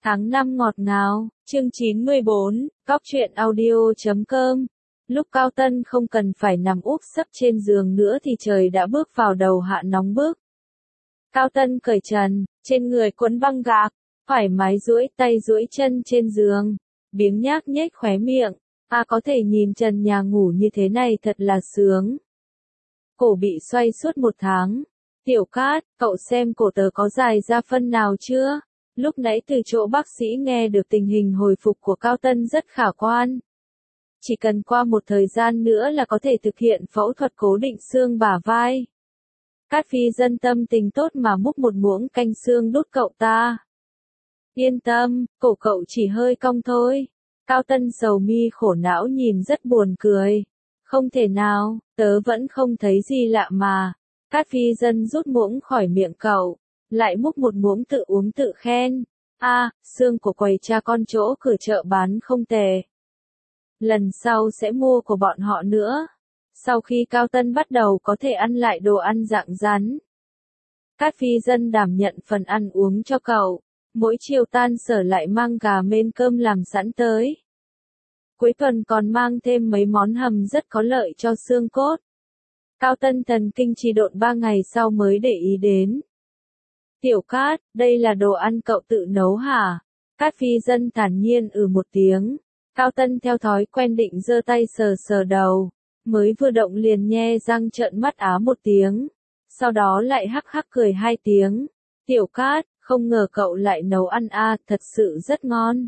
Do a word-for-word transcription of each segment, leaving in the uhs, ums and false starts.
Tháng năm ngọt ngào, chương chín mươi bốn, cóc truyện audio chấm com. Lúc Cao Tân không cần phải nằm úp sấp trên giường nữa thì trời đã bước vào đầu hạ nóng bức. Cao Tân cởi trần, trên người quấn băng gạc, thoải mái duỗi tay duỗi chân trên giường, biếng nhác nhếch khóe miệng. À, có thể nhìn trần nhà ngủ như thế này thật là sướng. Cổ bị xoay suốt một tháng. Tiểu Cát, cậu xem cổ tớ có dài ra phân nào chưa? Lúc nãy từ chỗ bác sĩ nghe được tình hình hồi phục của Cao Tân rất khả quan. Chỉ cần qua một thời gian nữa là có thể thực hiện phẫu thuật cố định xương bả vai. Cát Phi Dân tâm tình tốt mà múc một muỗng canh xương đút cậu ta. Yên tâm, cổ cậu chỉ hơi cong thôi. Cao Tân sầu mi khổ não nhìn rất buồn cười. Không thể nào, tớ vẫn không thấy gì lạ mà. Cát Phi Dân rút muỗng khỏi miệng cậu, lại múc một muỗng tự uống tự khen. A, à, xương của quầy cha con chỗ cửa chợ bán không tệ. Lần sau sẽ mua của bọn họ nữa. Sau khi Cao Tân bắt đầu có thể ăn lại đồ ăn dạng rắn. Cát Phi Dân đảm nhận phần ăn uống cho cậu. Mỗi chiều tan sở lại mang gà mên cơm làm sẵn tới. Cuối tuần còn mang thêm mấy món hầm rất có lợi cho xương cốt. Cao Tân thần kinh trì độn ba ngày sau mới để ý đến. Tiểu Cát, đây là đồ ăn cậu tự nấu hả? Cát Phi Dân thản nhiên ừ một tiếng. Cao Tân theo thói quen định giơ tay sờ sờ đầu. Mới vừa động liền nhe răng trợn mắt á một tiếng. Sau đó lại hắc hắc cười hai tiếng. Tiểu Cát, không ngờ cậu lại nấu ăn a, thật sự rất ngon.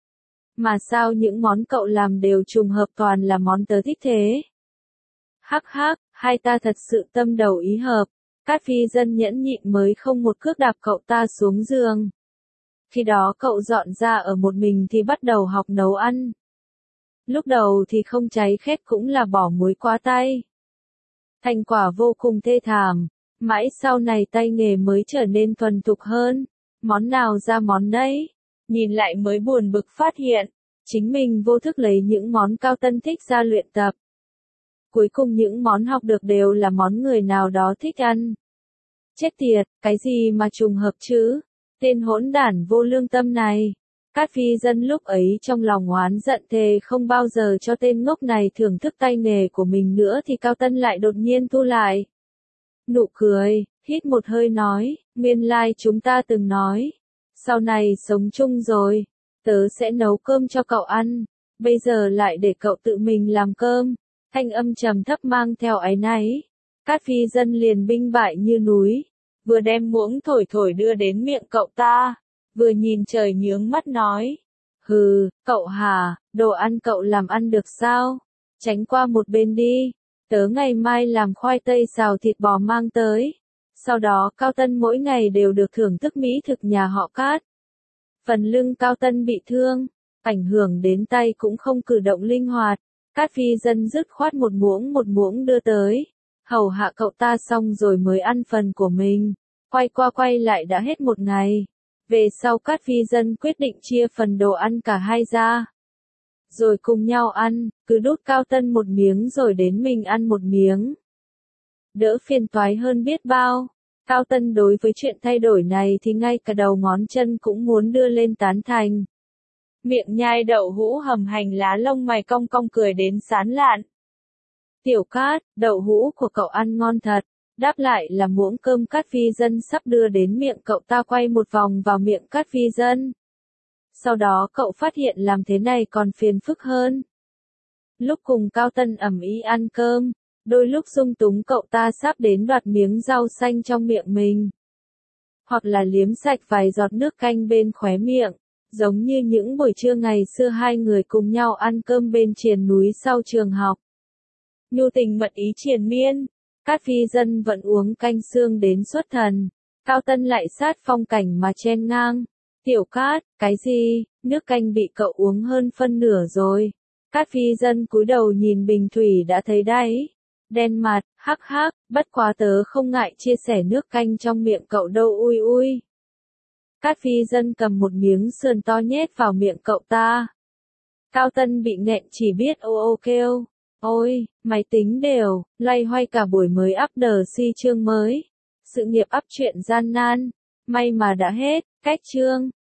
Mà sao những món cậu làm đều trùng hợp toàn là món tớ thích thế? Hắc hắc, hai ta thật sự tâm đầu ý hợp. Cát Phi Dân nhẫn nhịn mới không một cước đạp cậu ta xuống giường. Khi đó cậu dọn ra ở một mình thì bắt đầu học nấu ăn. Lúc đầu thì không cháy khét cũng là bỏ muối quá tay. Thành quả vô cùng thê thảm. Mãi sau này tay nghề mới trở nên thuần thục hơn. Món nào ra món nấy. Nhìn lại mới buồn bực phát hiện. Chính mình vô thức lấy những món Cao Tân thích ra luyện tập. Cuối cùng những món học được đều là món người nào đó thích ăn. Chết tiệt, cái gì mà trùng hợp chứ? Tên hỗn đản vô lương tâm này. Cát Phi Dân lúc ấy trong lòng oán giận thề không bao giờ cho tên ngốc này thưởng thức tay nghề của mình nữa thì Cao Tân lại đột nhiên thu lại. Nụ cười, hít một hơi nói, nguyên lai chúng ta từng nói. Sau này sống chung rồi, tớ sẽ nấu cơm cho cậu ăn. Bây giờ lại để cậu tự mình làm cơm. Thanh âm trầm thấp mang theo áy náy. Cát Phi Dân liền binh bại như núi. Vừa đem muỗng thổi thổi đưa đến miệng cậu ta. Vừa nhìn trời nhướng mắt nói. Hừ, cậu hả, đồ ăn cậu làm ăn được sao? Tránh qua một bên đi. Tớ ngày mai làm khoai tây xào thịt bò mang tới. Sau đó Cao Tân mỗi ngày đều được thưởng thức mỹ thực nhà họ Cát. Phần lưng Cao Tân bị thương. Ảnh hưởng đến tay cũng không cử động linh hoạt. Cát Phi Dân dứt khoát một muỗng một muỗng đưa tới. Hầu hạ cậu ta xong rồi mới ăn phần của mình. Quay qua quay lại đã hết một ngày. Về sau Cát Phi Dân quyết định chia phần đồ ăn cả hai ra. Rồi cùng nhau ăn, cứ đút Cao Tân một miếng rồi đến mình ăn một miếng. Đỡ phiền toái hơn biết bao. Cao Tân đối với chuyện thay đổi này thì ngay cả đầu ngón chân cũng muốn đưa lên tán thành. Miệng nhai đậu hũ hầm hành lá lông mày cong cong cười đến sán lạn. Tiểu Cát, đậu hũ của cậu ăn ngon thật. Đáp lại là muỗng cơm Cát Phi Dân sắp đưa đến miệng cậu ta quay một vòng vào miệng Cát Phi Dân. Sau đó cậu phát hiện làm thế này còn phiền phức hơn. Lúc cùng Cao Tân ầm ĩ ăn cơm, đôi lúc dung túng cậu ta sắp đến đoạt miếng rau xanh trong miệng mình. Hoặc là liếm sạch vài giọt nước canh bên khóe miệng. Giống như những buổi trưa ngày xưa hai người cùng nhau ăn cơm bên triền núi sau trường học. Nhu tình mật ý triền miên. Cát Phi Dân vẫn uống canh xương đến xuất thần. Cao Tân lại sát phong cảnh mà chen ngang. Tiểu Cát, cái gì, nước canh bị cậu uống hơn phân nửa rồi. Cát Phi Dân cúi đầu nhìn bình thủy đã thấy đáy. Đen mặt, hắc hắc, bất quá tớ không ngại chia sẻ nước canh trong miệng cậu đâu ui ui. Cát Phi Dân cầm một miếng sườn to nhét vào miệng cậu ta. Cao Tân bị nghẹn chỉ biết ô ô kêu. Ôi, máy tính đều, loay hoay cả buổi mới up đờ si chương mới. Sự nghiệp up truyện gian nan. May mà đã hết, cách chương.